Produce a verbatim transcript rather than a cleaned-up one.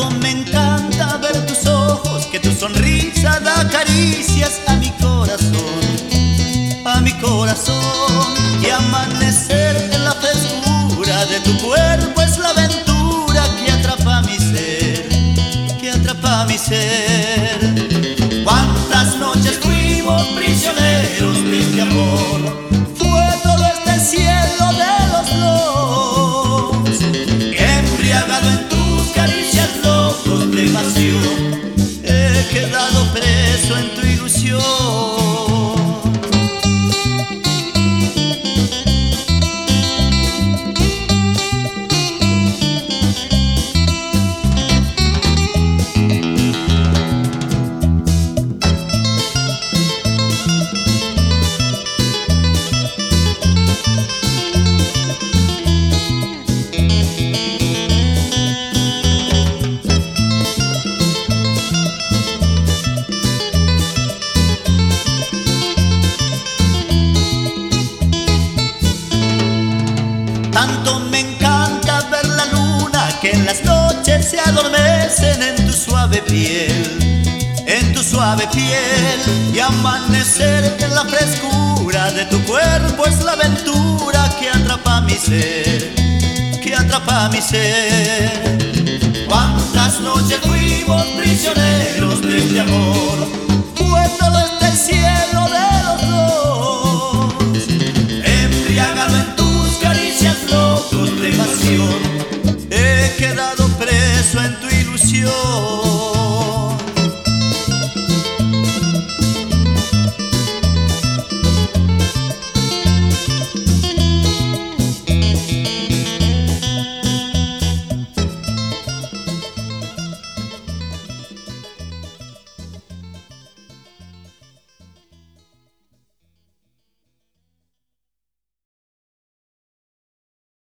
Tanto me encanta ver tus ojos, que tu sonrisa da caricias a mi corazón, a mi corazón. Y amanecer en la frescura de tu cuerpo es la aventura que atrapa mi ser, que atrapa mi ser. Cuántas noches fuimos prisioneros de este amor, fue todo este cielo de los dos, embriagado en tus caricias locos de pasión, he quedado preso en tu ilusión. Tanto me encanta ver la luna que en las noches se adormecen en tu suave piel, en tu suave piel. Y amanecer en la frescura de tu cuerpo es la aventura que atrapa mi ser, que atrapa mi ser. Cuántas noches fuimos prisioneros de este amor,